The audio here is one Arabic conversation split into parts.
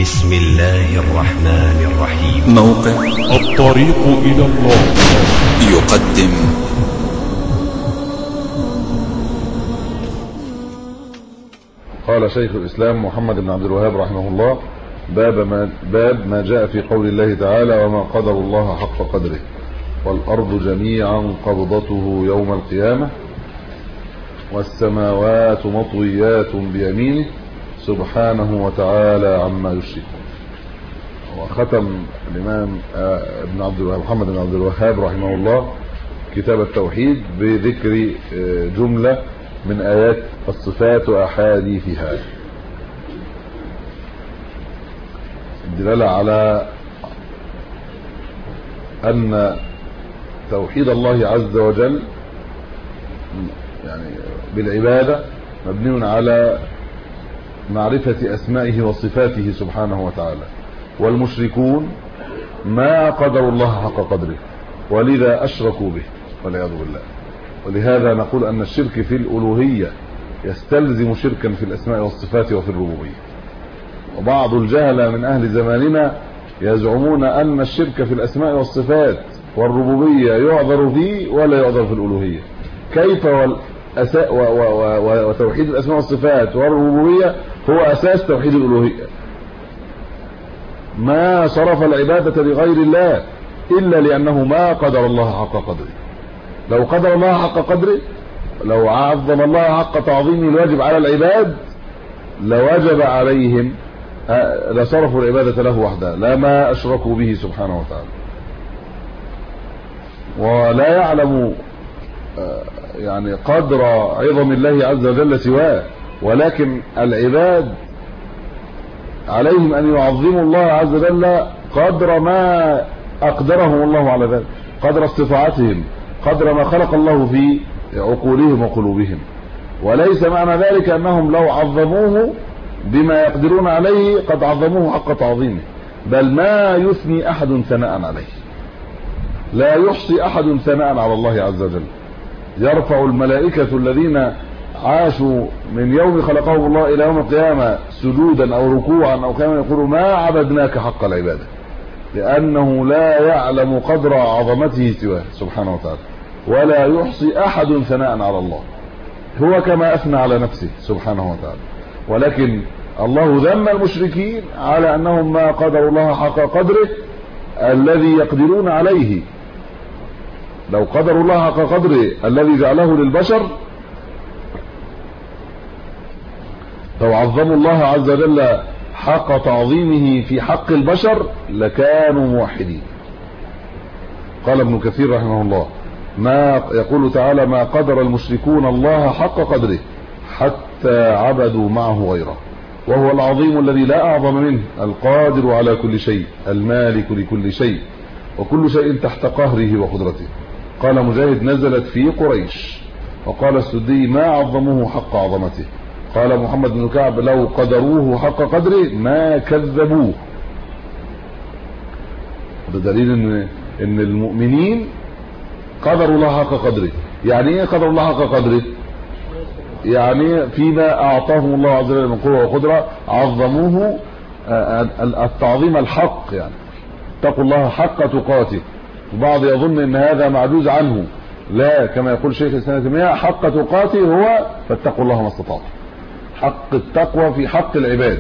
بسم الله الرحمن الرحيم. موقع الطريق إلى الله يقدم قال شيخ الإسلام محمد بن عبد الوهاب رحمه الله: باب ما جاء في قول الله تعالى: وما قدر الله حق قدره والأرض جميعا قبضته يوم القيامة والسماوات مطويات بيمينه سبحانه وتعالى عما يشركون. وختم الإمام ابن عبد الوهاب محمد بن عبد الوهاب رحمه الله كتاب التوحيد بذكر جملة من آيات الصفات وأحاديثها، الدلالة على أن توحيد الله عز وجل يعني بالعبادة مبني على معرفة أسمائه وصفاته سبحانه وتعالى، والمشركون ما قدروا الله حق قدره ولذا أشركوا به والعياذ بالله. ولهذا نقول أن الشرك في الألوهية يستلزم شركا في الأسماء والصفات وفي الربوبية. وبعض الجهلة من أهل زماننا يزعمون أن الشرك في الأسماء والصفات والربوبية يعذر فيه ولا يعذر في الألوهية. كيف وتوحيد الأسماء والصفات والربوبية هو أساس توحيد الألوهية. ما صرف العبادة لغير الله إلا لأنه ما قدر الله حق قدره. لو قدر الله حق قدره، لو عظم الله حق تعظيمه الواجب على العباد، لوجب عليهم لصرفوا العبادة له وحده لما أشركوا به سبحانه وتعالى. ولا يعلم يعني قدر عظم الله عز وجل سواه، ولكن العباد عليهم أن يعظموا الله عز وجل قدر ما أقدرهم الله على ذلك، قدر استطاعتهم، قدر ما خلق الله في عقولهم وقلوبهم. وليس معنى ذلك أنهم لو عظموه بما يقدرون عليه قد عظموه حق تعظيمه، بل ما يثني أحد ثناء عليه، لا يحصي أحد ثناء على الله عز وجل. يرفع الملائكة الذين عاشوا من يوم خلقهم الله إلى يوم القيامة سجودا أو ركوعا أو كما يقولوا: ما عبدناك حق العبادة، لأنه لا يعلم قدر عظمته سواه سبحانه وتعالى، ولا يحصي أحد ثناء على الله، هو كما أثنى على نفسه سبحانه وتعالى. ولكن الله ذم المشركين على أنهم ما قدروا الله حق قدره الذي يقدرون عليه. لو قدروا الله حق قدره الذي جعله للبشر، لو عظموا الله عز وجل حق تعظيمه في حق البشر لكانوا موحدين. قال ابن كثير رحمه الله: ما يقول تعالى: ما قدر المشركون الله حق قدره حتى عبدوا معه غيره، وهو العظيم الذي لا أعظم منه، القادر على كل شيء، المالك لكل شيء، وكل شيء تحت قهره وقدرته. قال مجاهد: نزلت في قريش. وقال السدي: ما عظموه حق عظمته. قال محمد بن كعب: لو قدروه حق قدره ما كذبوه. ده دليل ان المؤمنين قدروا الله حق قدره. يعني ايه قدروا الله حق قدره؟ يعني فيما اعطاهم الله عز وجل من قوه وقدره عظموه التعظيم الحق، يعني اتقوا الله حق تقاته. البعض يظن ان هذا معجوز عنه، لا، كما يقول شيخ الاسلام ابن تيميه: حق تقاته هو فاتقوا الله ما استطعتم. حق التقوى في حق العباد،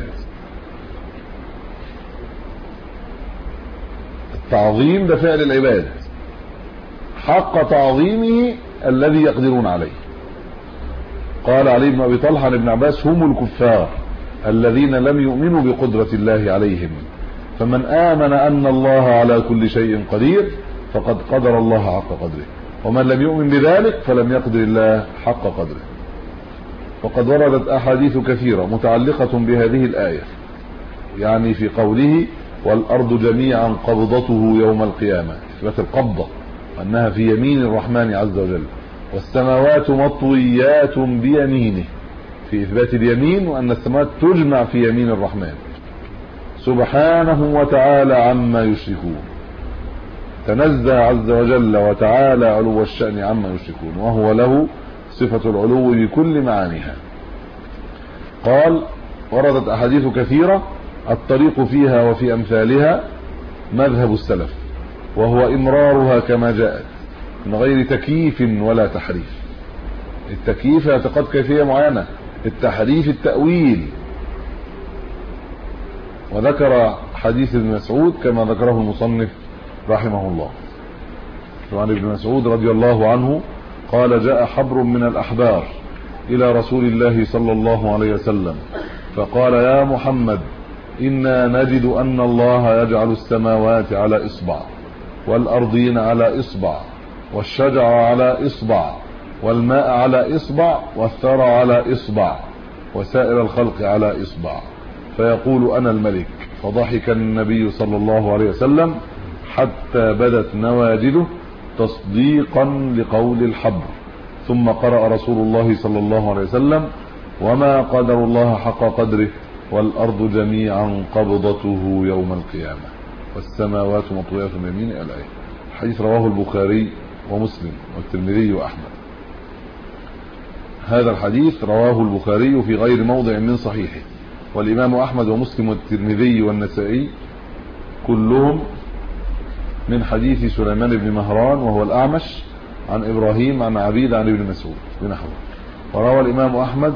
التعظيم ده فعل العباد، حق تعظيمه الذي يقدرون عليه. قال علي بن ابي طلحه لابن عباس: هم الكفار الذين لم يؤمنوا بقدرة الله عليهم، فمن آمن أن الله على كل شيء قدير فقد قدر الله حق قدره، ومن لم يؤمن بذلك فلم يقدر الله حق قدره. وقد وردت أحاديث كثيرة متعلقة بهذه الآية، يعني في قوله: والأرض جميعا قبضته يوم القيامة، إثبات القبضة أنها في يمين الرحمن عز وجل، والسماوات مطويات بيمينه، في إثبات اليمين، وأن السماوات تجمع في يمين الرحمن سبحانه وتعالى عما يشركون. تنزه عز وجل وتعالى علو الشأن عما يشركون، وهو له صفة العلو بكل معانيها. قال: وردت أحاديث كثيرة الطريق فيها وفي أمثالها مذهب السلف، وهو إمرارها كما جاءت من غير تكييف ولا تحريف. التكييف اعتقاد كيفية معينة، التحريف التأويل. وذكر حديث ابن مسعود كما ذكره المصنف رحمه الله. وعن ابن مسعود رضي الله عنه قال: جاء حبر من الأحبار إلى رسول الله صلى الله عليه وسلم فقال: يا محمد، إنا نجد أن الله يجعل السماوات على إصبع، والأرضين على إصبع، والشجر على إصبع، والماء على إصبع، والثرى على إصبع، وسائر الخلق على إصبع، فيقول: أنا الملك. فضحك النبي صلى الله عليه وسلم حتى بدت نواجذه تصديقا لقول الحبر، ثم قرأ رسول الله صلى الله عليه وسلم: وما قدر الله حق قدره، والأرض جميعا قبضته يوم القيامة، والسماوات مطويات بيمينه. الآية. الحديث رواه البخاري ومسلم والترمذي وأحمد. هذا الحديث رواه البخاري في غير موضع من صحيحه، والإمام أحمد ومسلم والترمذي والنسائي كلهم من حديث سليمان بن مهران وهو الأعمش عن إبراهيم عن عبيد عن ابن مسعود بنحوه. وروى الإمام أحمد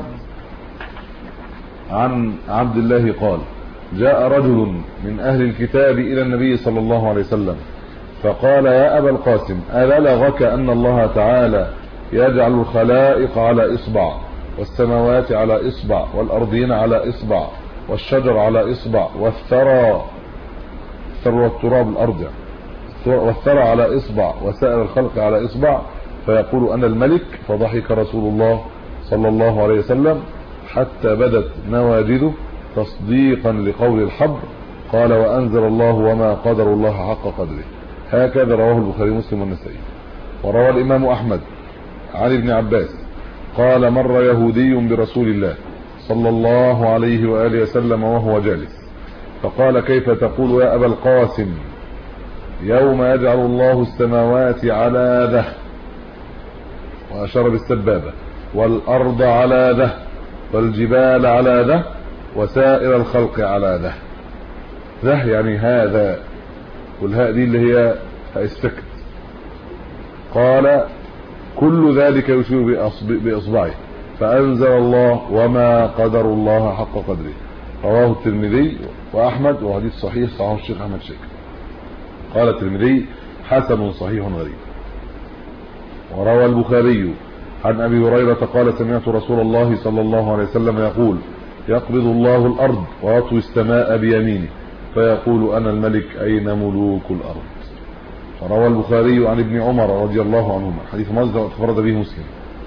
عن عبد الله قال: جاء رجل من أهل الكتاب إلى النبي صلى الله عليه وسلم فقال: يا أبا القاسم، أبلغك أن الله تعالى يجعل الخلائق على إصبع، والسماوات على إصبع، والأرضين على إصبع، والشجر على إصبع، والثرى والتراب الأرض، والثرى على إصبع، وسائر الخلق على إصبع، فيقول: أنا الملك. فضحك رسول الله صلى الله عليه وسلم حتى بدت نواجذه تصديقا لقول الحبر. قال: وأنزل الله: وما قدر الله حق قدره. هكذا رواه البخاري ومسلم والنسائي. وروى الإمام أحمد عن ابن عباس قال: مر يهودي برسول الله صلى الله عليه وآله وسلم وهو جالس، فقال: كيف تقول يا أبا القاسم يوم يجعل الله السماوات على ذه، وأشار بالسبابة، والأرض على ذه، والجبال على ذه، وسائر الخلق على ذه. ذه يعني هذا، والهاء دي اللي هي السكت. قال: كل ذلك يشير بإصبعه، فأنزل الله: وما قدر الله حق قدره. رواه الترمذي وأحمد، وحديث صحيح صححه الشيخ أحمد شاكر. قال الترمذي: حسن صحيح غريب. وروى البخاري عن أبي هريرة قال: سمعت رسول الله صلى الله عليه وسلم يقول: يقبض الله الأرض ويطوي السماء بيمينه، فيقول: أنا الملك، أين ملوك الأرض. وروى البخاري عن ابن عمر رضي الله عنهما، حديث مصدر تفرد به مسلم.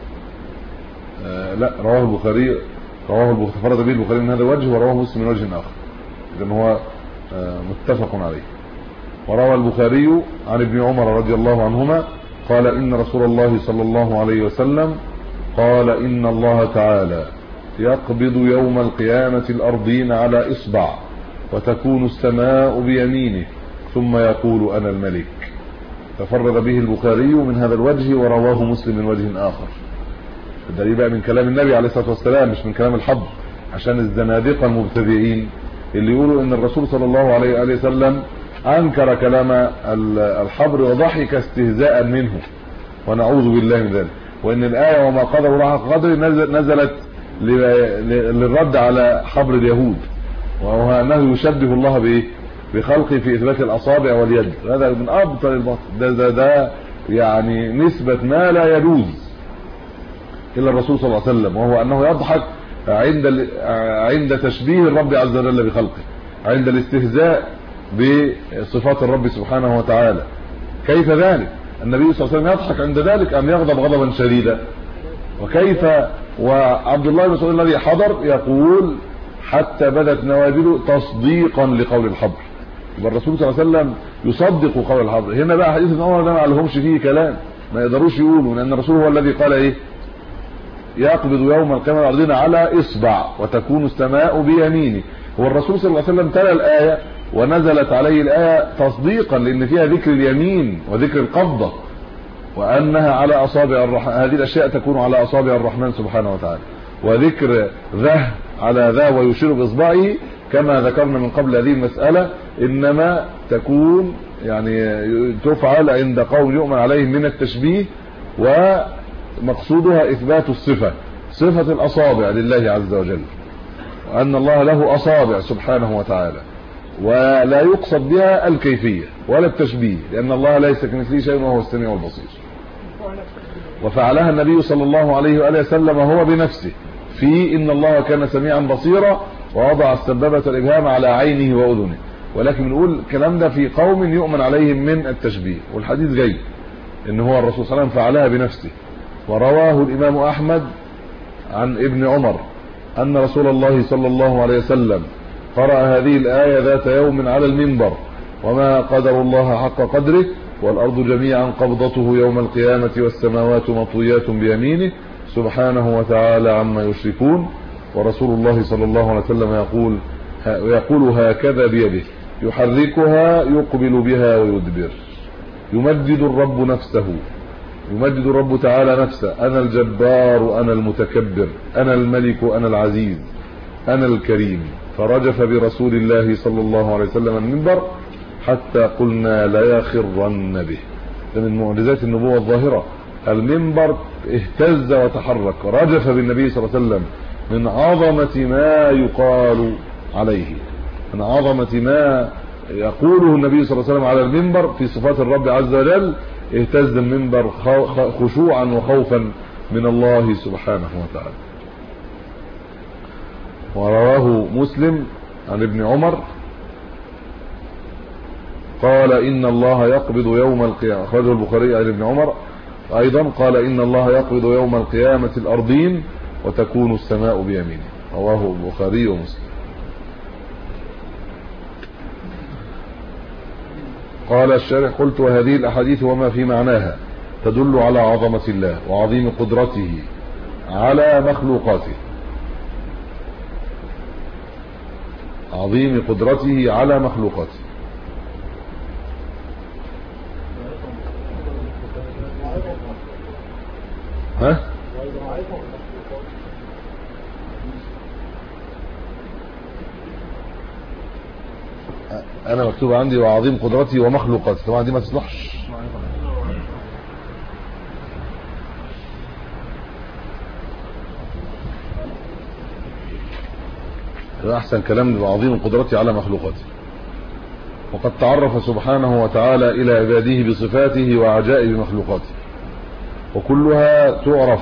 رواه البخاري تفرد به البخاري من هذا الوجه، ورواه مسلم من وجه آخر، إذن هو متفق عليه. وروى البخاري عن ابن عمر رضي الله عنهما قال: إن رسول الله صلى الله عليه وسلم قال: إن الله تعالى يقبض يوم القيامة الأرضين على إصبع، وتكون السماء بيمينه، ثم يقول: أنا الملك. تفرد به البخاري من هذا الوجه، ورواه مسلم من وجه آخر. الدليل بقى من كلام النبي عليه الصلاة والسلام، مش من كلام الحبر، عشان الزنادقة المبتدئين اللي يقولوا ان الرسول صلى الله عليه وسلم انكر كلام الحبر وضحك استهزاء منه، ونعوذ بالله من ذلك. وان الآية وما قدر الله حق قدره نزلت للرد على حبر اليهود، وهو انه يشبه الله بايه؟ بخلقه في اثبات الاصابع واليد. هذا من ابطل الباطل، ده يعني نسبة ما لا يجوز الى الرسول صلى الله عليه وسلم، وهو انه يضحك عند تشبيه الرب عز وجل بخلقه، عند الاستهزاء بصفات الرب سبحانه وتعالى. كيف ذلك؟ النبي صلى الله عليه وسلم يضحك عند ذلك ام يغضب غضبا شديدا؟ وكيف وعبد الله بن مسعود الذي حضر يقول: حتى بدت نواجذه تصديقا لقول الحبر. يبقى الرسول صلى الله عليه وسلم يصدق قول الحبر. هنا بقى حديث ابن عمر ده ما عليهمش فيه كلام، ما يقدروش يقولوا، لان الرسول هو الذي قال ايه؟ يقبض يوم القيامة الأرضين على إصبع، وتكون السماء بيمينه. هو الرسول صلى الله عليه وسلم تلا الآية ونزلت عليه الآية تصديقا، لأن فيها ذكر اليمين وذكر القبضة، وأنها على أصابع الرحمن، هذه الأشياء تكون على أصابع الرحمن سبحانه وتعالى. وذكر ذه على ذا ويشير بإصبعه كما ذكرنا من قبل هذه المسألة إنما تكون يعني تفعل عند قوم يؤمن عليهم من التشبيه، ومقصودها إثبات الصفة، صفة الأصابع لله عز وجل، وأن الله له أصابع سبحانه وتعالى، ولا يقصد بها الكيفية ولا التشبيه، لأن الله ليس كمثله شيء وهو السميع البصير. وفعلها النبي صلى الله عليه وآله وسلم هو بنفسه في إن الله كان سميعا بصيرا، ووضع السبابة الإبهام على عينه وأذنه. ولكن بنقول الكلام ده في قوم يؤمن عليهم من التشبيه، والحديث جاي إن هو الرسول صلى الله عليه وسلم فعلها بنفسه. ورواه الإمام أحمد عن ابن عمر أن رسول الله صلى الله عليه وسلم قرأ هذه الآية ذات يوم على المنبر: وما قدر الله حق قدره والأرض جميعا قبضته يوم القيامة والسماوات مطويات بيمينه سبحانه وتعالى عما يشركون. ورسول الله صلى الله عليه وسلم يقول هكذا بيده يحركها يقبل بها ويدبر. يمجد الرب نفسه، يمجد الرب تعالى نفسه: أنا الجبار أنا المتكبر أنا الملك أنا العزيز أنا الكريم. فرجف برسول الله صلى الله عليه وسلم المنبر حتى قلنا لا يخرن به. ده من معجزات النبوة الظاهرة، المنبر اهتز وتحرك، رجف بالنبي صلى الله عليه وسلم من عظمة ما يقال عليه، من عظمة ما يقوله النبي صلى الله عليه وسلم على المنبر في صفات الرب عز وجل. اهتز المنبر خشوعا وخوفا من الله سبحانه وتعالى. ورواه مسلم عن ابن عمر قال إن الله يقبض يوم القيامة، أخرجه البخاري عن ابن عمر أيضا قال إن الله يقبض يوم القيامة الأرضين وتكون السماء بيمينه. رواه البخاري ومسلم. قال الشارح: قلت وهذه الأحاديث وما في معناها تدل على عظمة الله وعظيم قدرته على مخلوقاته، عظيم قدرته على مخلوقاته. ها؟ انا مكتوب عندي وعظيم قدرتي ومخلوقاتي، طبعا دي ما تصلحش. احسن كلام وعظيم قدرتي على مخلوقاتي. وقد تعرف سبحانه وتعالى الى عباده بصفاته وعجائب مخلوقاته، وكلها تعرف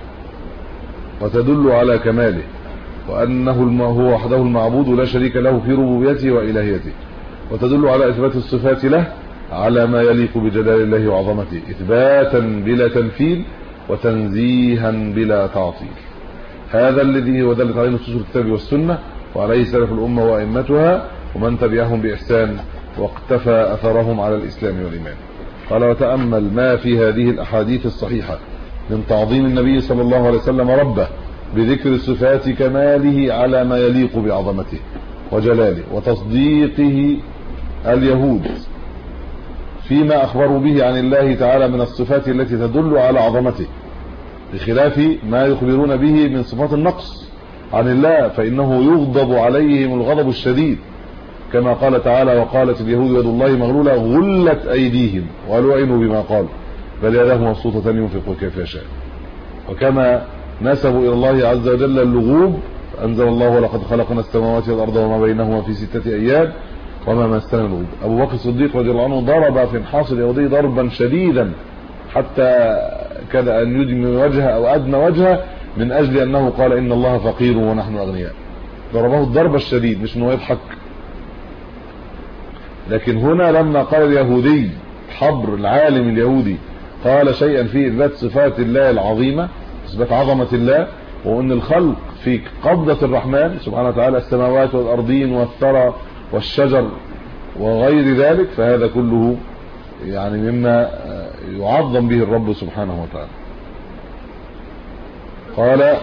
وتدل على كماله، وانه هو وحده المعبود لا شريك له في ربوبيته والهيته، وتدل على اثبات الصفات له على ما يليق بجلال الله وعظمته، اثباتا بلا تمثيل وتنزيها بلا تعطيل. هذا الذي هو دلت عليه نصوص الكتاب والسنه، وعليه سلف الامه وائمتها ومن تبعهم باحسان واقتفى اثرهم على الاسلام والايمان. قال: وتامل ما في هذه الاحاديث الصحيحه من تعظيم النبي صلى الله عليه وسلم ربه بذكر صفات كماله على ما يليق بعظمته وجلاله، وتصديقه اليهود فيما أخبروا به عن الله تعالى من الصفات التي تدل على عظمته، بخلاف ما يخبرون به من صفات النقص عن الله، فإنه يغضب عليهم الغضب الشديد، كما قال تعالى: وقالت اليهود يد الله مغلولة غلت أيديهم ولعنوا بما قالوا بل يداه مبسوطة ينفق كيف يشاء. وكما نسبوا إلى الله عز وجل اللغوب، أنزل الله: ولقد خلقنا السماوات والأرض وما بينهما في 6 أيام وما مسنا اللغوب. أبو بكر الصديق رضي الله عنه ضرب في نحاس اليهودي ضربا شديدا حتى كاد أن يدمي وجهه أو أدنى وجهه من أجل أنه قال إن الله فقير ونحن أغنياء. ضربه الضرب الشديد، مش أنه يضحك. لكن هنا لما قال اليهودي حبر العالم اليهودي قال شيئا في إثبات صفات الله العظيمة، إثبات عظمة الله، وأن الخلق في قبضة الرحمن سبحانه وتعالى، السماوات والأرضين والثرى والشجر وغير ذلك، فهذا كله يعني مما يعظم به الرب سبحانه وتعالى. قال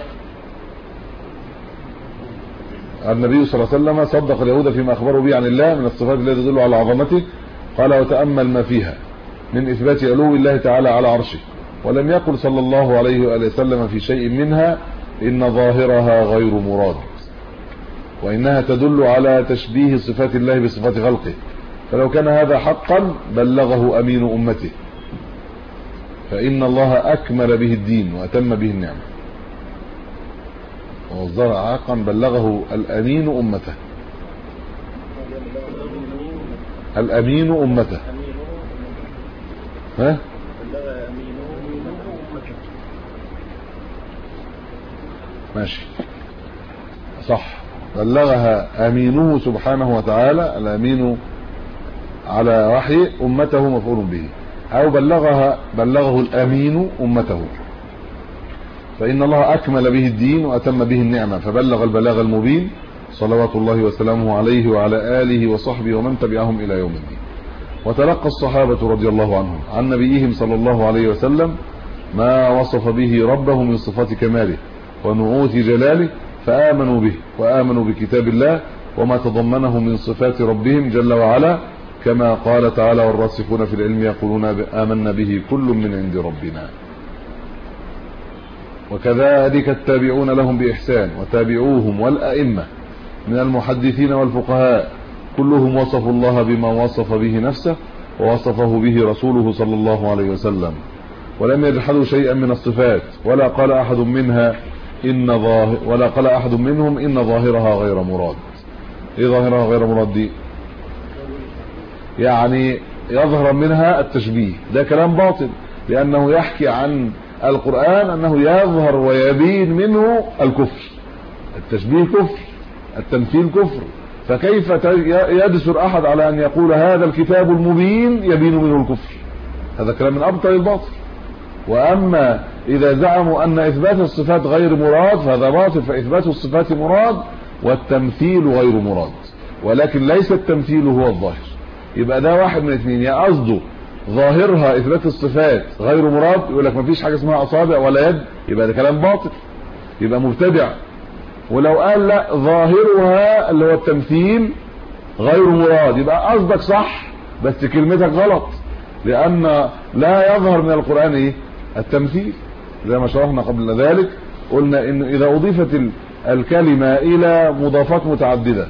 النبي صلى الله عليه وسلم: صدق اليهود فيما أخبروا به عن الله من الصفات التي تدل على عظمته. قال: وتأمل ما فيها من إثبات علو الله تعالى على عرشه، ولم يقل صلى الله عليه وآله وسلم في شيء منها إن ظاهرها غير مراد. وإنها تدل على تشبيه صفات الله بصفات خلقه. فلو كان هذا حقا بلغه أمين أمته، فإن الله أكمل به الدين وأتم به النعمة. ووزر حقا بلغه الأمين أمته، الأمين أمته. ها ماشي صح، بلغها أمينه سبحانه وتعالى، الأمين على وحي أمته مفعول به، أو بلغه الأمين أمته، فإن الله أكمل به الدين وأتم به النعمة، فبلغ البلاغ المبين صلوات الله وسلامه عليه وعلى آله وصحبه ومن تبعهم إلى يوم الدين. وتلقى الصحابة رضي الله عنهم عن نبيهم صلى الله عليه وسلم ما وصف به ربه من صفات كماله ونعوت جلاله، فآمنوا به وآمنوا بكتاب الله وما تضمنه من صفات ربهم جل وعلا، كما قال تعالى: والراسخون في العلم يقولون آمنا به كل من عند ربنا. وكذلك التابعون لهم بإحسان وتابعوهم والأئمة من المحدثين والفقهاء كلهم وصفوا الله بما وصف به نفسه ووصفه به رسوله صلى الله عليه وسلم، ولم يجحدوا شيئا من الصفات، ولا قال أحد منهم إن ظاهرها غير مراد. إيه ظاهرها غير مراد دي؟ يعني يظهر منها التشبيه، ده كلام باطل، لأنه يحكي عن القرآن أنه يظهر ويبين منه الكفر. التشبيه كفر، التمثيل كفر، فكيف يدسر أحد على أن يقول هذا الكتاب المبين يبين منه الكفر؟ هذا كلام من أبطل الباطل. وأما إذا زعموا أن إثبات الصفات غير مراد فهذا باطل، فإثبات الصفات مراد والتمثيل غير مراد، ولكن ليس التمثيل هو الظاهر. يبقى ده واحد من اثنين: يا قصده ظاهرها إثبات الصفات غير مراد، يقول لك مفيش حاجة اسمها أصابع ولا يد، يبقى ده كلام باطل، يبقى مبتدع. ولو قال لا ظاهرها اللي هو التمثيل غير مراد، يبقى قصدك صح بس كلمتك غلط، لأن لا يظهر من القرآن ايه؟ التمثيل. زي ما شرحنا قبل ذلك، قلنا إنه إذا أضيفت الكلمة إلى مضافات متعددة،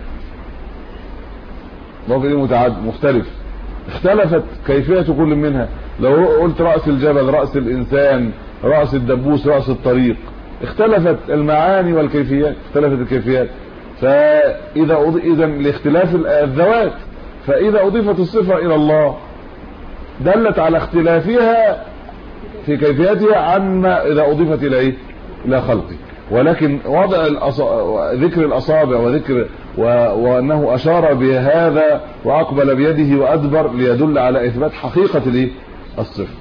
مختلف، اختلفت كيفية كل منها. لو قلت رأس الجبل، رأس الإنسان، رأس الدبوس، رأس الطريق، اختلفت المعاني والكيفيات، اختلفت الكيفيات. إذا لاختلاف الذوات، فإذا أضيفت الصفة إلى الله دلت على اختلافها في كيفيتها عما إذا أضيفت إلى إيه؟ إلى خلقه. ولكن وضع ذكر الأصابع وذكر وأنه أشار بهذا وأقبل بيده وأدبر ليدل على إثبات حقيقة الإيه؟ الصفة.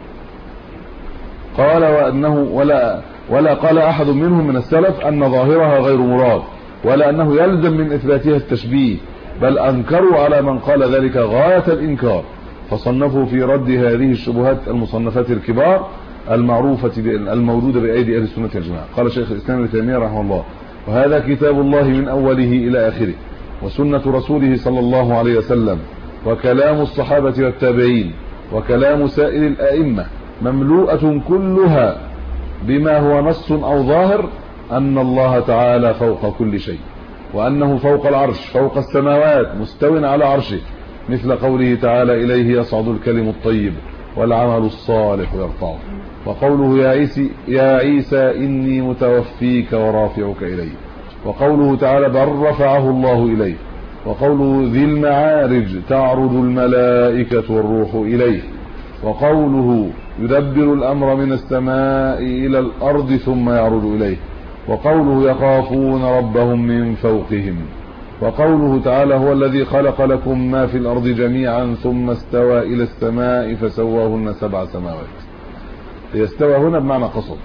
قال: وأنه ولا قال أحد منهم من السلف أن ظاهرها غير مراد، ولا أنه يلزم من إثباتها التشبيه، بل أنكروا على من قال ذلك غاية الإنكار، فصنفوا في رد هذه الشبهات المصنفات الكبار المعروفة الموجودة بأيدي أهل السنة والجماعة. قال شيخ الإسلام ابن تيمية رحمه الله: وهذا كتاب الله من أوله إلى آخره، وسنة رسوله صلى الله عليه وسلم، وكلام الصحابة والتابعين، وكلام سائر الأئمة، مملوءة كلها بما هو نص أو ظاهر أن الله تعالى فوق كل شيء، وأنه فوق العرش، فوق السماوات، مستو على عرشه، مثل قوله تعالى: إليه يصعد الكلم الطيب والعمل الصالح يرفعه. وقوله: يا عيسى إني متوفيك ورافعك إليه. وقوله تعالى: بل رفعه الله إليه. وقوله: ذي المعارج تعرج الملائكة والروح إليه. وقوله: يدبر الأمر من السماء إلى الأرض ثم يعرج إليه. وقوله: يخافون ربهم من فوقهم. وقوله تعالى: هو الذي خلق لكم ما في الأرض جميعا ثم استوى إلى السماء فسواهن 7 سماوات. يستوى هنا بمعنى قصد.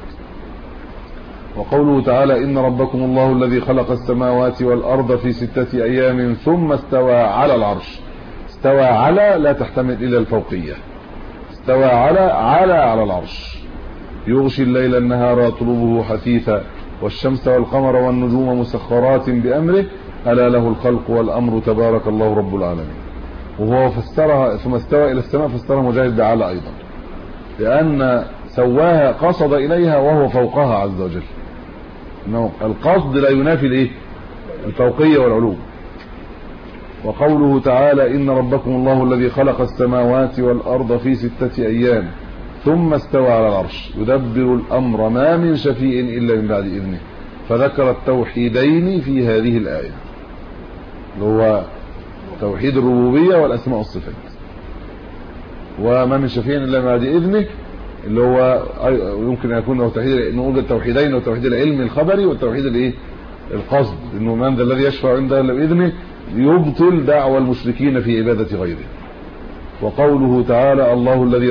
وقوله تعالى: إن ربكم الله الذي خلق السماوات والأرض في 6 أيام ثم استوى على العرش. استوى على لا تحتمل إلى الفوقية، استوى على العرش. يغشي الليل النهار يطلبه حثيثا، والشمس والقمر والنجوم مسخرات بأمره، ألا له الخلق والأمر تبارك الله رب العالمين. وهو فسرها ثم استوى إلى السماء، فسرها مجاهد بعلى أيضا، لأن سواها قصد إليها وهو فوقها عز وجل. إنه القصد لا ينافي الإيه؟ الفوقية والعلو. وقوله تعالى إن ربكم الله الذي خلق السماوات والأرض في 6 أيام ثم استوى على العرش يدبر الأمر ما من شفيع إلا من بعد إذنه، فذكر التوحيدين في هذه الآية اللي هو توحيد الربوبية والأسماء والصفات، وما من شفيع إلا من بعد إذنه اللي هو يمكن أن يكون له توحيد، نوجد توحيدين، وتوحيد العلم الخبري والتوحيد الايه القصد، انه من ذا الذي يشفع عنده الا باذنه، يبطل دعوى المشركين في عبادة غيره. وقوله تعالى الله الذي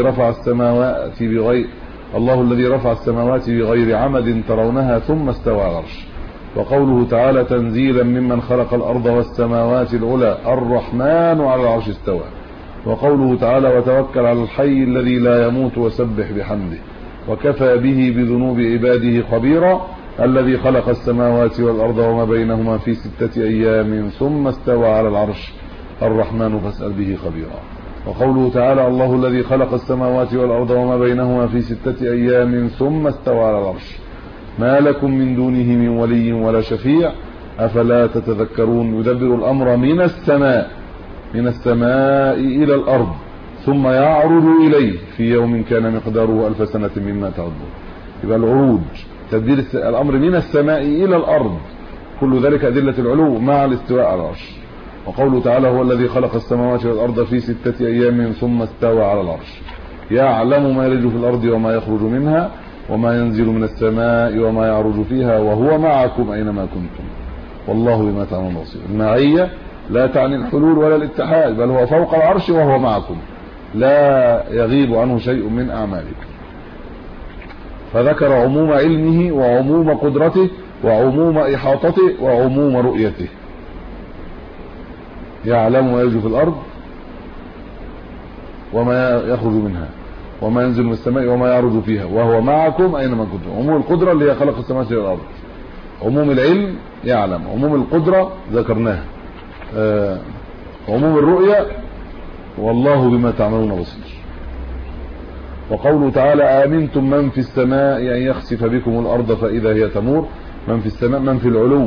رفع السماوات بغير عمد ترونها ثم استوى على العرش. وقوله تعالى تنزيلا ممن خلق الأرض والسماوات العلى الرحمن على العرش استوى. وقوله تعالى وتوكل على الحي الذي لا يموت وسبح بحمده وكفى به بذنوب عباده خبيرا الذي خلق السماوات والأرض وما بينهما في 6 أيام ثم استوى على العرش الرحمن فاسأل به خبيرا. وقوله تعالى الله الذي خلق السماوات والأرض وما بينهما في 6 أيام ثم استوى على العرش ما لكم من دونه من ولي ولا شفيع أفلا تتذكرون يدبر الأمر من السماء إلى الأرض ثم يعرج إليه في يوم كان مقداره 1000 سنة مما تعدون. يبقى العروج تدبير الأمر من السماء إلى الأرض كل ذلك أدلة العلو مع الاستواء على العرش. وقوله تعالى هو الذي خلق السماوات والأرض في 6 أيام ثم استوى على العرش يعلم ما يلج في الأرض وما يخرج منها وما ينزل من السماء وما يعرج فيها وهو معكم أينما كنتم والله بما تعملون بصير. المعية لا تعني الحلول ولا الاتحاد، بل هو فوق العرش وهو معكم لا يغيب عنه شيء من أعمالكم. فذكر عموم علمه وعموم قدرته وعموم إحاطته وعموم رؤيته. يعلم ما يلج في الأرض وما يخرج منها وما ينزل من السماء وما يعرج فيها وهو معكم أينما كنتم. عموم القدرة اللي هي خلق السماوات والأرض، عموم العلم يعلم، عموم القدرة ذكرناها، عموم الرؤية والله بما تعملون بصير. وقوله تعالى آمنتم من في السماء أن يخسف بكم الأرض فإذا هي تمور. من في السماء من في العلو،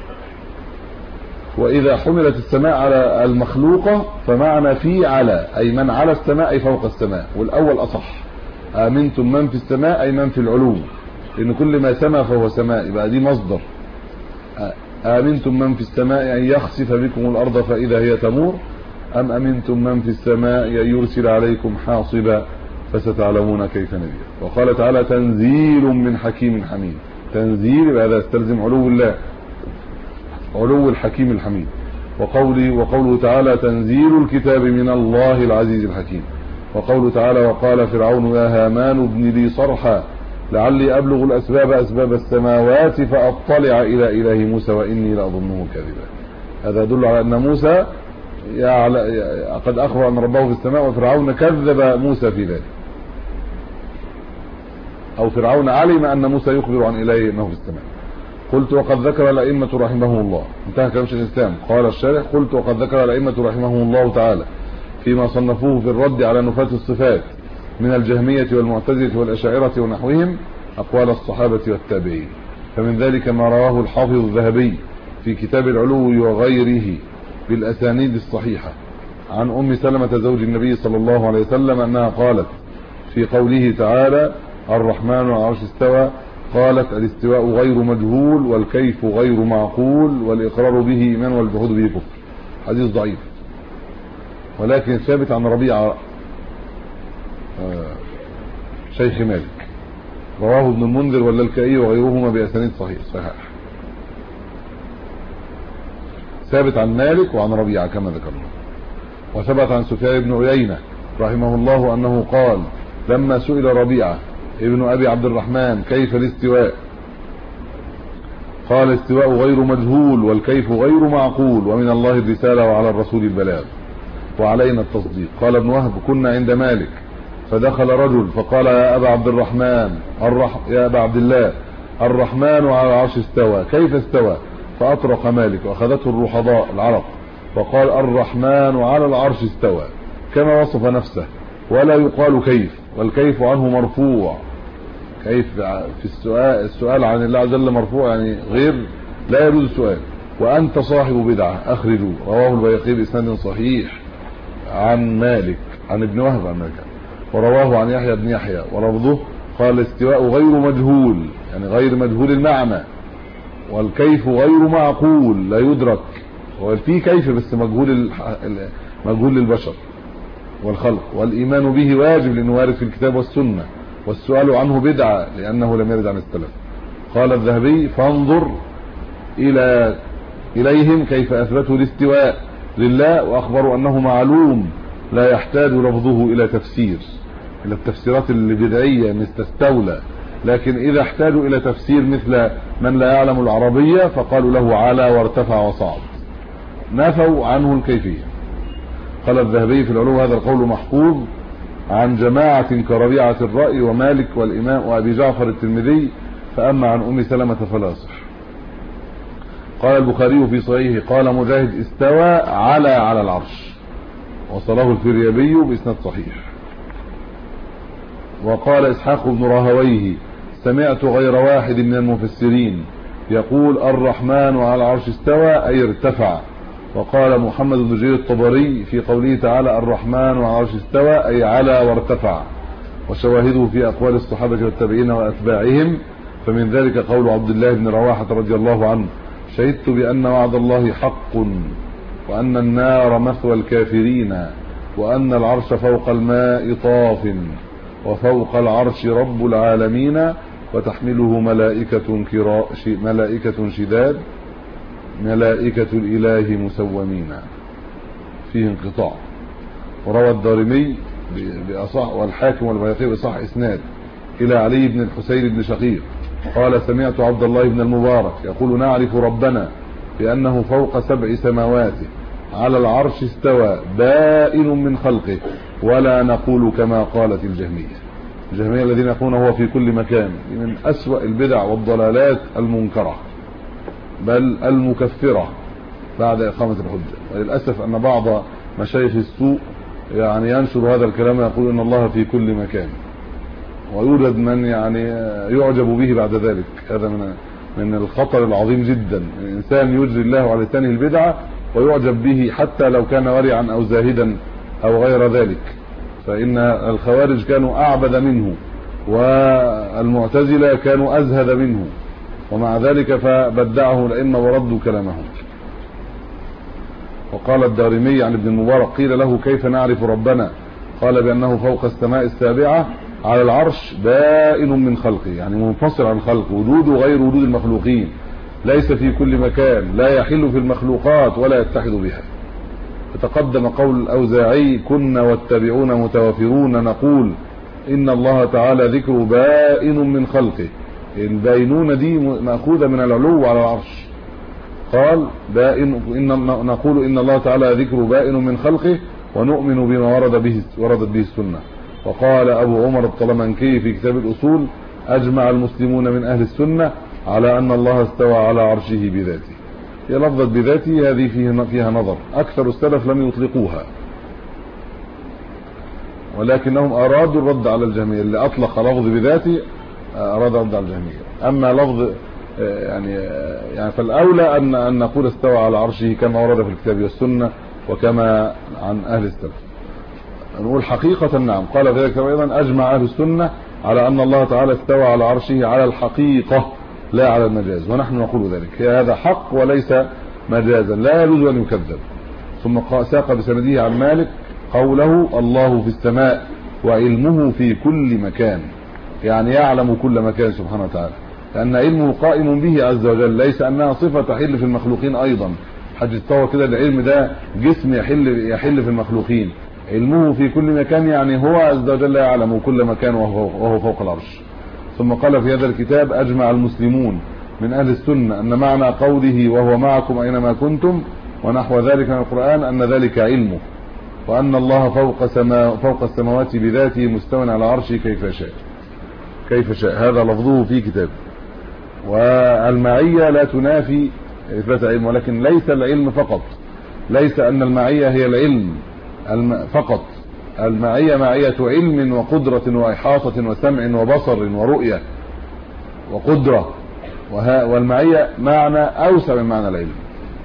وإذا حملت السماء على المخلوقة فمعنى في على أي من على السماء أي فوق السماء، والأول أصح. آمنتم من في السماء أي من في العلو، لأن كل ما سما فهو سماء، يبقى دي مصدر. آمنتم من في السماء أن يخسف بكم الأرض فإذا هي تمور أم أمنتم من في السماء أن يرسل عليكم حاصبا فستعلمون كيف نذير. وقال تعالى تنزيل من حكيم حميد. تنزيل هذا يستلزم علو الله، علو الحكيم الحميد. وقوله تعالى تنزيل الكتاب من الله العزيز الحكيم. وقوله تعالى وقال فرعون يا هامان ابن لي صرحا لعلي أبلغ الأسباب أسباب السماوات فأطلع إلى إله موسى وإني لأظنه كاذبا. هذا يدل على أن موسى قد أخبر أن ربه في السماء، وفرعون كذب موسى في ذلك، أو فرعون علم أن موسى يخبر عن إلهه أنه في السماء. قلت وقد ذكر الأئمة رحمهم الله، انتهى كلام شيخ الإسلام. قال الشارح قلت وقد ذكر الأئمة رحمهم الله تعالى فيما صنفوه في الرد على نفاة الصفات من الجهمية والمعتزلة والأشاعرة ونحوهم أقوال الصحابة والتابعين. فمن ذلك ما رواه الحافظ الذهبي في كتاب العلو وغيره بالأسانيد الصحيحة عن أم سلمة زوج النبي صلى الله عليه وسلم أنها قالت في قوله تعالى الرحمن على العرش استوى قالت الاستواء غير مجهول والكيف غير معقول والإقرار به إيمان والجحود به كفر. حديث ضعيف ولكن ثابت عن ربيعة شيخ مالك، رواه ابن المنذر واللالكائي وغيرهما بأسانيد صحيح. ثابت عن مالك وعن ربيعة كما ذكرنا. وثبت عن سفيان بن عيينة رحمه الله أنه قال لما سئل ربيعة ابن أبي عبد الرحمن كيف الاستواء قال الاستواء غير مجهول والكيف غير معقول ومن الله الرسالة وعلى الرسول البلاغ وعلينا التصديق. قال ابن وهب كنا عند مالك فدخل رجل فقال يا أبا عبد الرحمن يا أبا عبد الله الرحمن على العرش استوى كيف استوى؟ فأطرق مالك وأخذته الرحضاء العرق وقال الرحمن على العرش استوى كما وصف نفسه ولا يقال كيف، والكيف عنه مرفوع. كيف في السؤال عن الله عز وجل مرفوع، يعني غير لا يجوز السؤال. وأنت صاحب بدعة أخرجوا. رواه البيهقي بإسناد صحيح عن مالك عن ابن وهب عن مالك، ورواه عن يحيى بن يحيى ولفظه قال الاستواء غير مجهول، يعني غير مجهول المعنى، والكيف غير معقول لا يدرك. وفي كيف بس مجهول للبشر والخلق، والإيمان به واجب لأنه وارد في الكتاب والسنة، والسؤال عنه بدعة لأنه لم يرد عن السلف. قال الذهبي فانظر إليهم كيف أثبتوا الاستواء لله وأخبروا أنه معلوم لا يحتاج لفظه إلى تفسير، إلى التفسيرات البدعية مثل استولى، لكن إذا احتاجوا إلى تفسير مثل من لا يعلم العربية فقالوا له على وارتفع وصعد، نفوا عنه الكيفية. قال الذهبي في العلوم هذا القول محفوظ عن جماعة كربيعة الرأي ومالك والإمام وأبي جعفر الترمذي، فأما عن أم سلمة فلا يصح. قال البخاري في صحيحه قال مجاهد استوى على العرش، وصله الفريابي بإسناد صحيح. وقال إسحاق بن راهويه سمعت غير واحد من المفسرين يقول الرحمن على العرش استوى أي ارتفع. وقال محمد بن جرير الطبري في قوله تعالى الرحمن على العرش استوى أي على وارتفع، وشواهده في أقوال الصحابة والتابعين وأتباعهم، فمن ذلك قول عبد الله بن رواحة رضي الله عنه شهدت بأن وعد الله حق، وأن النار مثوى الكافرين، وأن العرش فوق الماء طاف، وفوق العرش رب العالمين، وتحمله ملائكة شداد ملائكة الإله مسومين. فيه انقطاع. وروى الدارمي بأصح والحاكم والبيهقي بصح إسناد إلى علي بن الحسين بن شقيق قال سمعت عبد الله بن المبارك يقول نعرف ربنا بأنه فوق 7 سماوات على العرش استوى بائن من خلقه، ولا نقول كما قالت الجهمية الذين يقولون هو في كل مكان، من أسوأ البدع والضلالات المنكرة بل المكفرة بعد إقامة الحجة. وللأسف أن بعض مشايخ السوء يعني ينشر هذا الكلام يقول إن الله في كل مكان، ويوجد من يعني يعجب به بعد ذلك. هذا من الخطر العظيم جدا، الإنسان يجري الله على لسانه البدعة ويعجب به حتى لو كان ورعا أو زاهدا أو غير ذلك. فإن الخوارج كانوا أعبد منه، والمعتزلة كانوا أزهد منه، ومع ذلك فبدعه الأئمة وردوا كلامهم. وقال الدارمي عن ابن المبارك قيل له كيف نعرف ربنا؟ قال بأنه فوق السماء السابعة على العرش بائن من خلقه، يعني منفصل عن خلقه، وجوده غير وجود المخلوقين، ليس في كل مكان، لا يحل في المخلوقات ولا يتحد بها. فتقدم قول الأوزاعي كنا والتابعون متوافرون نقول إن الله تعالى ذكر بائن من خلقه. الباينون دي مأخوذة من العلو على العرش. قال بائن نقول إن الله تعالى ذكر بائن من خلقه، ونؤمن بما وردت به السنة. وقال أبو عمر الطلمنكي في كتاب الأصول أجمع المسلمون من أهل السنة على أن الله استوى على عرشه بذاته. هي لفظة بذاته هذه فيها نظر، أكثر السلف لم يطلقوها، ولكنهم أرادوا الرد على الجهمية. اللي أطلق لفظ بذاته أراد الرد على الجهمية. أما لفظ يعني فالأولى أن نقول استوى على عرشه كما ورد في الكتاب والسنة وكما عن أهل السلف. نقول حقيقة نعم. قال في ذلك أيضا أجمع أهل السنة على أن الله تعالى استوى على عرشه على الحقيقة لا على المجاز، ونحن نقول ذلك. هذا حق وليس مجازا، لا يجوز أن يكذب. ثم ساق بسنده عن مالك قوله الله في السماء وعلمه في كل مكان، يعني يعلم كل مكان سبحانه وتعالى، لأن علمه قائم به عز وجل، ليس أنها صفة تحل في المخلوقين أيضا. حد يتصور كده العلم ده جسم يحل في المخلوقين. علمه في كل مكان يعني هو عز وجل يعلم كل مكان وهو فوق العرش. ثم قال في هذا الكتاب أجمع المسلمون من أهل السنة أن معنى قوله وهو معكم أينما كنتم ونحو ذلك من القرآن أن ذلك علمه، وأن الله فوق السماوات بذاته مستوى على عرشه كيف شاء. هذا لفظه في كتاب. والمعية لا تنافي إثبات علم، ولكن ليس العلم فقط، ليس أن المعية هي العلم فقط. المعية معية علم وقدرة وإحاطة وسمع وبصر ورؤية وقدرة، والمعية معنى أوسع من معنى العلم.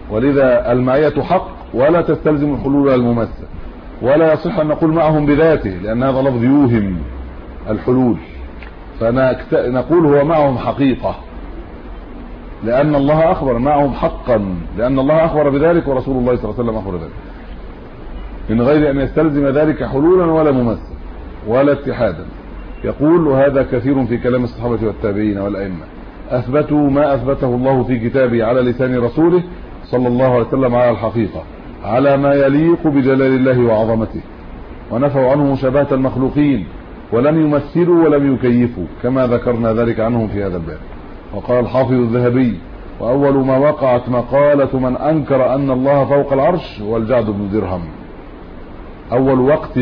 ولذا المعية حق ولا تستلزم الحلول الممثل، ولا يصح ان نقول معهم بذاته لان هذا لفظ يوهم الحلول، فنقول هو معهم حقيقة لان الله اخبر، معهم حقا لان الله اخبر بذلك ورسول الله صلى الله عليه وسلم اخبر بذلك، من غير ان يستلزم ذلك حلولا ولا ممثل ولا اتحادا. يقول وهذا كثير في كلام الصحابة والتابعين والأئمة، أثبتوا ما أثبته الله في كتابه على لسان رسوله صلى الله عليه وسلم على الحقيقة، على ما يليق بجلال الله وعظمته، ونفوا عنه مشابهة المخلوقين، ولم يمثلوا ولم يكيفوا، كما ذكرنا ذلك عنهم في هذا الباب. وقال الحافظ الذهبي: وأول ما وقعت مقالة من أنكر أن الله فوق العرش هو الجعد بن درهم. أول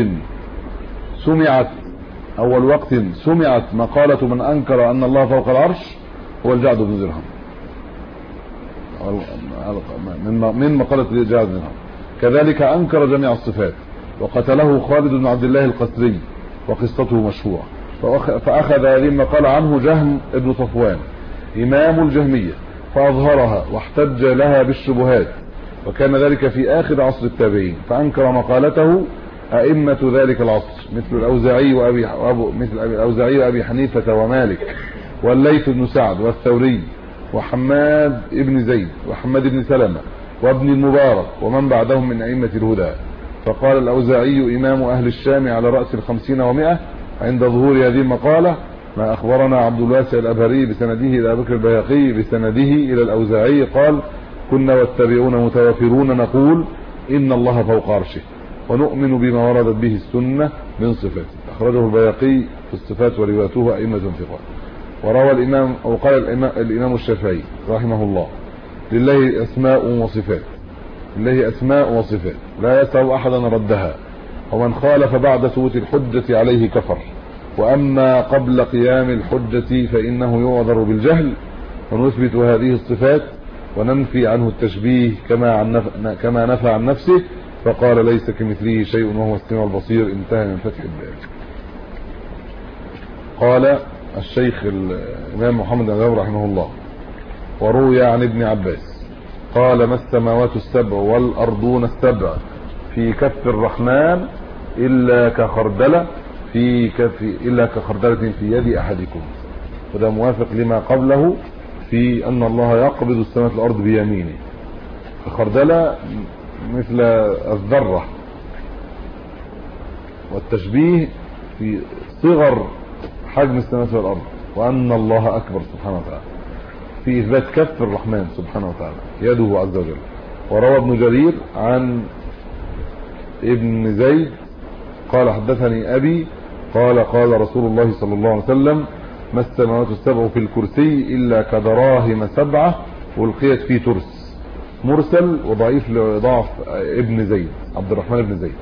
وقت سمعت مقالة من أنكر أن الله فوق العرش هو الجعد بن درهم، من مقالة الجعد بن درهم. كذلك أنكر جميع الصفات، وقتله خالد بن عبد الله القسري، وقصته مشهورة. فأخذ هذه المقالة عنه جهم ابن صفوان إمام الجهمية، فأظهرها واحتج لها بالشبهات، وكان ذلك في آخر عصر التابعين، فأنكر مقالته أئمة ذلك العصر مثل الأوزاعي وأبي حنيفة ومالك والليث بن سعد والثوري وحماد بن زيد وحماد بن سلمة وابن المبارك ومن بعدهم من أئمة الهدى. فقال الأوزاعي إمام أهل الشام على رأس 50 و100 عند ظهور هذه المقالة: ما أخبرنا عبد الواسع الأبهري بسنده إلى بكر البيهقي بسنده إلى الأوزاعي قال: كنا والتابعون متوافرون نقول إن الله فوق عرشه، ونؤمن بما وردت به السنة من صفاته. أخرجه البيهقي في الصفات وروايته أئمة ثقات. وروى الإمام أو قال الإمام الشافعي رحمه الله: لله أسماء وصفات لا يسع أحدا ردها، ومن خالف بعد ثبوت الحجة عليه كفر، وأما قبل قيام الحجة فإنه يعذر بالجهل. ونثبت هذه الصفات وننفي عنه التشبيه كما نفى عن نفسه، فقال: ليس كمثله شيء وهو السميع البصير. انتهى من فتح الباب. قال الشيخ الإمام محمد بن عبد رحمه الله: وروي عن ابن عباس قال: ما السماوات السبع والأرضون السبع في كف الرحمن إلا كخردلة في يد أحدكم. وده موافق لما قبله في أن الله يقبض السماوات والأرض بيمينه. الخردلة مثل الذرة، والتشبيه في صغر حجم السماوات والأرض، وأن الله أكبر سبحانه وتعالى في إثبات كف الرحمن سبحانه وتعالى يده عز وجل. وروى ابن جرير عن ابن زيد قال: حدثني أبي قال رسول الله صلى الله عليه وسلم: ما السماوات السبع في الكرسي إلا كدراهم 7 ألقيت في ترس. مرسل وضعيف لضعف ابن زيد، عبد الرحمن بن زيد،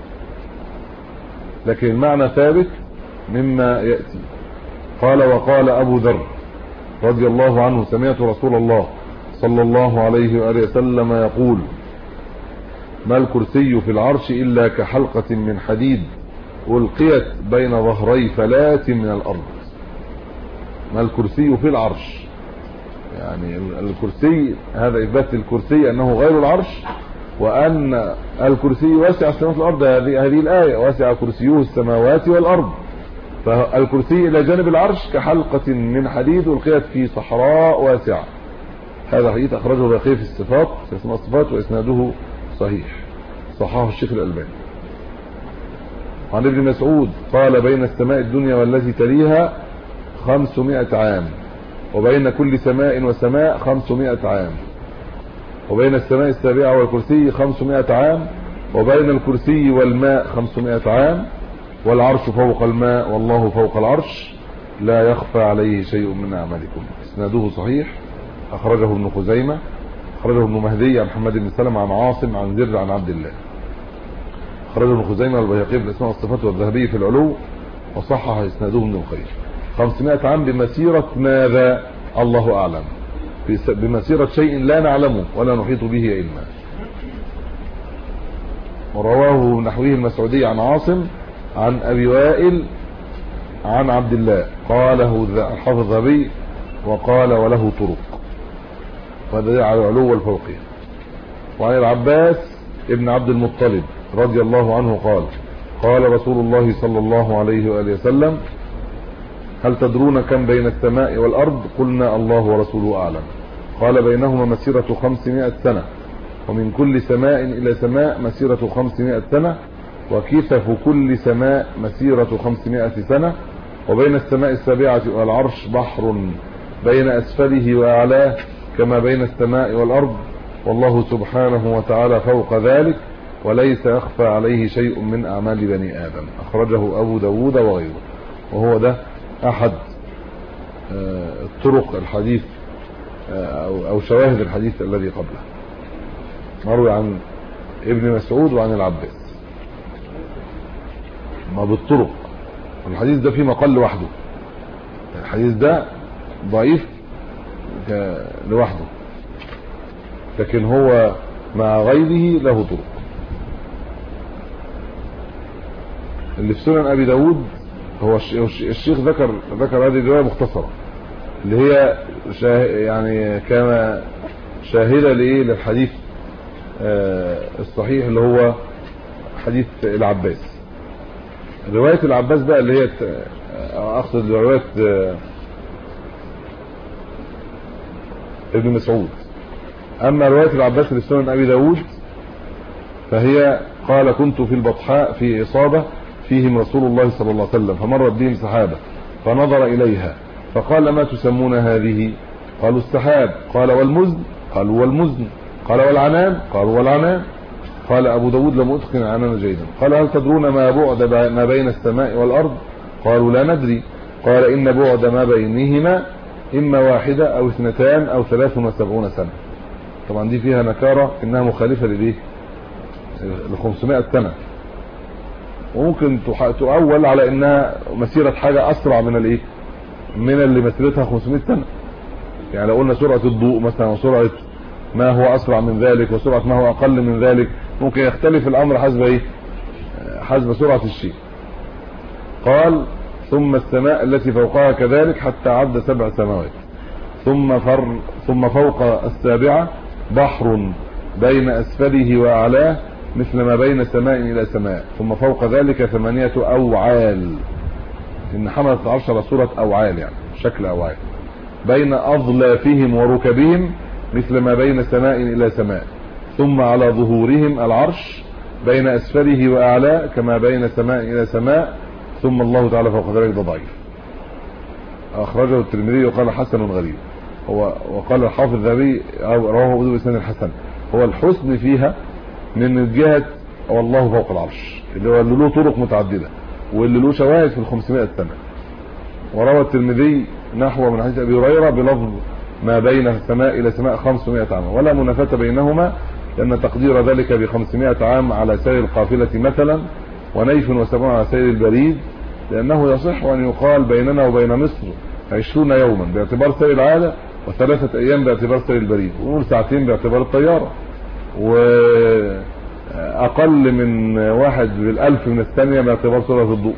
لكن المعنى ثابت مما يأتي. قال: وقال أبو ذر رضي الله عنه: سمعت رسول الله صلى الله عليه وآله وسلم يقول: ما الكرسي في العرش إلا كحلقة من حديد ألقيت بين ظهري فلاة من الأرض. ما الكرسي في العرش، يعني الكرسي هذا إثبات الكرسي أنه غير العرش، وأن الكرسي واسع السماوات والأرض. هذه الآية: واسع كرسيه السماوات والأرض. فالكرسي إلى جانب العرش كحلقة من حديد ألقيت في صحراء واسعة. هذا حديث أخرجه البيهقي في الصفات، في اسماء الصفات، وإسناده صحيح، صححه الشيخ الألباني. عن ابن مسعود قال: بين السماء الدنيا والتي تليها 500 عام، وبين كل سماء وسماء 500 عام، وبين السماء السابعة والكرسي 500 عام، وبين الكرسي والماء 500 عام، والعرش فوق الماء والله فوق العرش، لا يخفى عليه شيء من أعمالكم. اسناده صحيح، أخرجه ابن خزيمة، أخرجه ابن مهدي عن محمد بن سلمة عن عاصم عن زر عن عبد الله. أخرجه ابن خزيمة والبيهقي في الأسماء والصفات والذهبي في العلو، وصحح اسناده ابن القيم. 500 عام بمسيرة ماذا؟ الله أعلم، بمسيرة شيء لا نعلمه ولا نحيط به علما. ورواه نحوه المسعودي عن عاصم عن أبي وائل عن عبد الله، قاله الحافظ الذهبي وقال: وله طرق. وهذا على العلو والفوقية. وعن العباس ابن عبد المطلب رضي الله عنه قال قال رسول الله صلى الله عليه وآله وسلم هل تدرون كم بين السماء والأرض؟ قلنا الله ورسوله أعلم. قال بينهما مسيرة 500 سنة، ومن كل سماء إلى سماء مسيرة 500 سنة، وكثف كل سماء مسيرة 500 سنة، وبين السماء السابعة والعرش بحر بين أسفله وأعلاه كما بين السماء والأرض، والله سبحانه وتعالى فوق ذلك وليس يخفى عليه شيء من أعمال بني آدم. أخرجه أبو داود وغيره. وهو ده أحد طرق الحديث أو شواهد الحديث الذي قبله، مروي عن ابن مسعود وعن العباس. ما بالطرق، الحديث ده فيه مقال لوحده، الحديث ده ضعيف لوحده، لكن هو مع غيره له طرق. اللي في سنن ابي داود هو الشيخ ذكر هذه الروايه مختصره، اللي هي يعني كما شاهده للحديث الصحيح اللي هو حديث العباس. روايه العباس بقى اللي هي اقصد روايه ابن مسعود. اما روايه العباس اللي في سنن ابي داود فهي قال كنت في البطحاء في اصابه فيهم رسول الله صلى الله عليه وسلم فمرت بهم سحابه فنظر اليها فقال ما تسمون هذه؟ قالوا السحاب. قال والمزن؟ قالوا والمزن. قال والعنان؟ قالوا والعنان. قال ابو داود لم اتقن العنان جيدا. قال هل تدرون ما بعد ما بين السماء والارض؟ قالوا لا ندري. قال ان بعد ما بينهما اما واحده او اثنتان او 73 سنه. طبعا دي فيها نكاره انها مخالفه للايه؟ ل 500 سنه، وممكن تؤول على انها مسيره حاجه اسرع من الايه؟ من اللي مسيرتها 500 سنه. يعني لو قلنا سرعه الضوء مثلا وسرعه ما هو اسرع من ذلك وسرعه ما هو اقل من ذلك، ممكن يختلف الامر حسب ايه؟ حسب سرعه الشيء. قال ثم السماء التي فوقها كذلك حتى عد 7 سماوات، ثم فوق السابعه بحر بين اسفله واعلاه مثل ما بين سماء الى سماء، ثم فوق ذلك 8 اوعال. ان حملت العرش على صوره اوعال، يعني شكل اوعال، بين اظلافهم وركبهم مثل ما بين سماء الى سماء، ثم على ظهورهم العرش بين اسفله واعلاه كما بين سماء الى سماء، ثم الله تعالى فوق ذلك. ده ضعيف، اخرجه الترمذي وقال حسن غريب. وقال الحافظ الذهبي رواه ابو داود بسند الحسن. هو الحسن فيها من جهه والله فوق العرش، اللي هو اللي له طرق متعدده واللي له شواهد في 500 سنه. وروى الترمذي نحو من حديث ابي هريره بلفظ ما بين السماء الى سماء 500 عام، ولا منافاه بينهما، لان تقدير ذلك ب 500 عام على سير القافله مثلا، ونيف وسبعون على سير البريد، لانه يصح ان يقال بيننا وبين مصر 20 يوما باعتبار سير العاده، و3 ايام باعتبار سير البريد، ونقول ساعتين باعتبار الطياره، واقل من 1/1000 من الثانيه باعتبار سرعه الضوء.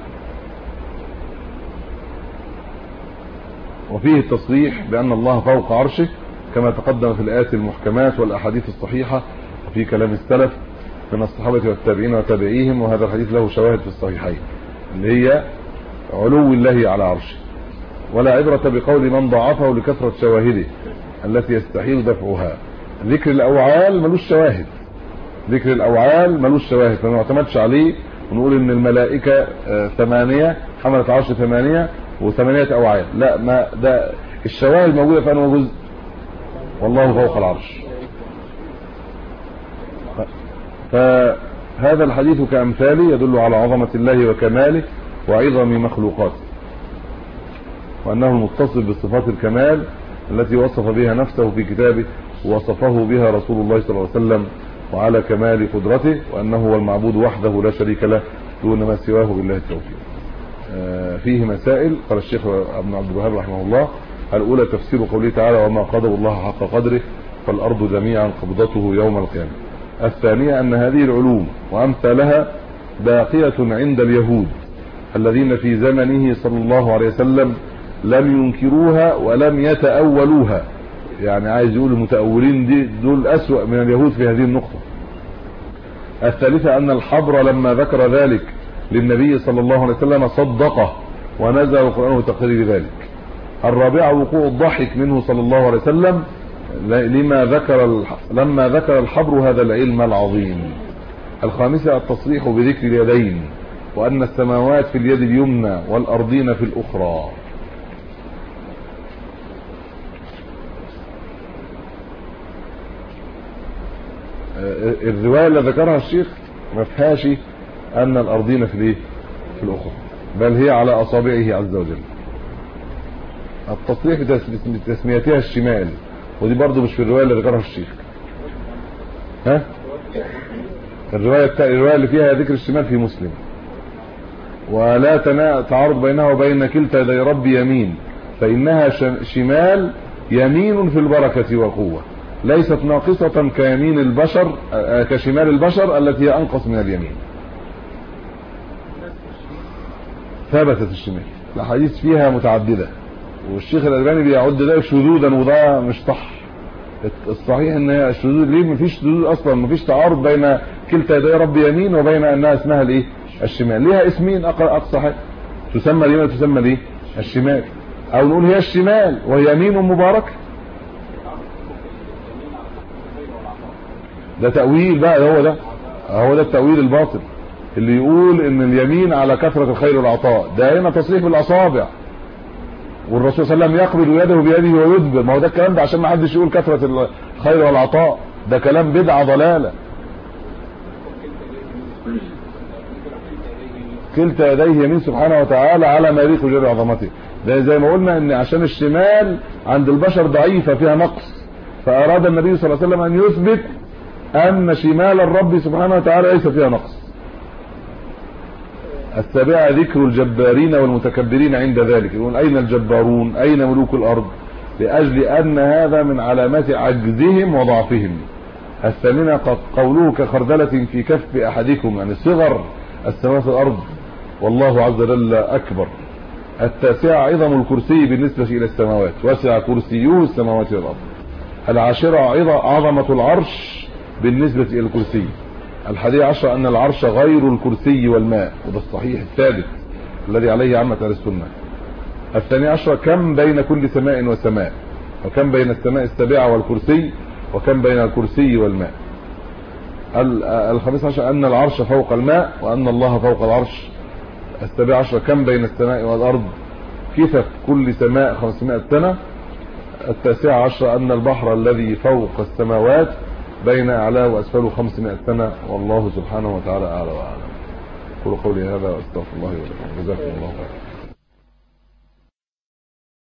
وفيه التصريح بان الله فوق عرشه كما تقدم في الايات المحكمات والاحاديث الصحيحه وفي كلام السلف من الصحابه والتابعين وتابعيهم، وهذا الحديث له شواهد في الصحيحين اللي هي علو الله على عرشه. ولا عبره بقول من ضعفه لكثره شواهده التي يستحيل دفعها. ذكر الاوعال ملوش شواهد، ذكر الاوعال ملوش شواهد، فما نعتمدش عليه ونقول ان الملائكه 8 حملت عرش 8 و8 اوعال. لا، ما ده الشواهد موجوده في انه جزء والله فوق العرش. فهذا الحديث كامثاله يدل على عظمه الله وكماله وعظم مخلوقاته، وانه المتصف بصفات الكمال التي وصف بها نفسه في كتابه ووصفه بها رسول الله صلى الله عليه وسلم، وعلى كمال قدرته، وانه هو المعبود وحده لا شريك له دون ما سواه بالله التوفيق. فيه مسائل. قال الشيخ ابن عبد الوهاب رحمه الله: الاولى تفسير قوله تعالى وما قدر الله حق قدره فالارض جميعا قبضته يوم القيامه. الثانيه ان هذه العلوم وامثالها باقيه عند اليهود الذين في زمنه صلى الله عليه وسلم لم ينكروها ولم يتأولوها، يعني عايز يقول المتأولين دول أسوأ من اليهود في هذه النقطة. الثالثة أن الحبر لما ذكر ذلك للنبي صلى الله عليه وسلم صدقه ونزل القرآن بتقرير ذلك. الرابعة وقوع الضحك منه صلى الله عليه وسلم لما ذكر الحبر هذا العلم العظيم. الخامسة التصريح بذكر اليدين وأن السماوات في اليد اليمنى والأرضين في الأخرى. الرواية اللي ذكرها الشيخ ما فيهاش أن الأرضين في الأخرى، بل هي على أصابعه عز وجل. التصريح بتسميتها الشمال، ودي برضو مش في الرواية اللي ذكرها الشيخ. ها الرواية اللي فيها ذكر الشمال في مسلم. ولا تعارض بينها وبين كلتا يدي ربي يمين، فإنها شمال يمين في البركة والقوة، ليست ناقصة كيمين البشر كشمال البشر التي هي أنقص من اليمين. ثبتت الشمال، الحديث فيها متعددة، والشيخ الألباني بيعد ذلك شذوذا، وده مش صح. الصحيح ان الشذوذ ليه؟ مفيش شذوذ اصلا، مفيش تعارض بين كلتا يدي ربي يمين وبين انها اسمها الايه؟ الشمال. ليها اسمين اقصى حاجه، تسمى اليمين وتسمى الايه؟ الشمال، او نقول هي الشمال وهي يمين مباركه. ده تأويل بقى، هو ده التأويل الباطل اللي يقول ان اليمين على كثرة الخير والعطاء. ده هنا تصريح بالاصابع، والرسول صلى الله عليه وسلم يقبل يده بيده ويدبر. ما هو ده الكلام ده عشان ما حدش يقول كثرة الخير والعطاء، ده كلام بدعة ضلالة. كلتا يديه يمين سبحانه وتعالى على ما يليق بجلال عظمته. ده زي ما قلنا ان عشان الشمال عند البشر ضعيفة فيها نقص، فاراد النبي صلى الله عليه وسلم ان يثبت ان شمال الرب سبحانه وتعالى ليس فيها نقص. السابعة ذكر الجبارين والمتكبرين عند ذلك. يقول اين الجبارون؟ اين ملوك الارض؟ لاجل ان هذا من علامات عجزهم وضعفهم. الثامنة قوله كخردلة في كف احدكم، يعني صغر السماوات والارض والله عز وجل اكبر. التاسعة عظم الكرسي بالنسبة الى السماوات، وسع كرسيه السماوات والارض. العاشرة عظمة العرش بالنسبة الى الكرسي. 11 ان العرش غير الكرسي والماء، وده الصحيح الثابت الذي عليه عامة اهل السنة. 12 كم بين كل سماء وسماء، وكم بين السماء السابعة والكرسي، وكم بين الكرسي والماء. 15 ان العرش فوق الماء وان الله فوق العرش. 17 كم بين السماء والارض، كثف كل سماء 500 سنة. 19 ان البحر الذي فوق السماوات بين اعلاه واسفله 500 سنة، والله سبحانه وتعالى اعلى واعلم. قولوا قولي هذا واستغفر الله ولكم، جزاكم الله خيرا.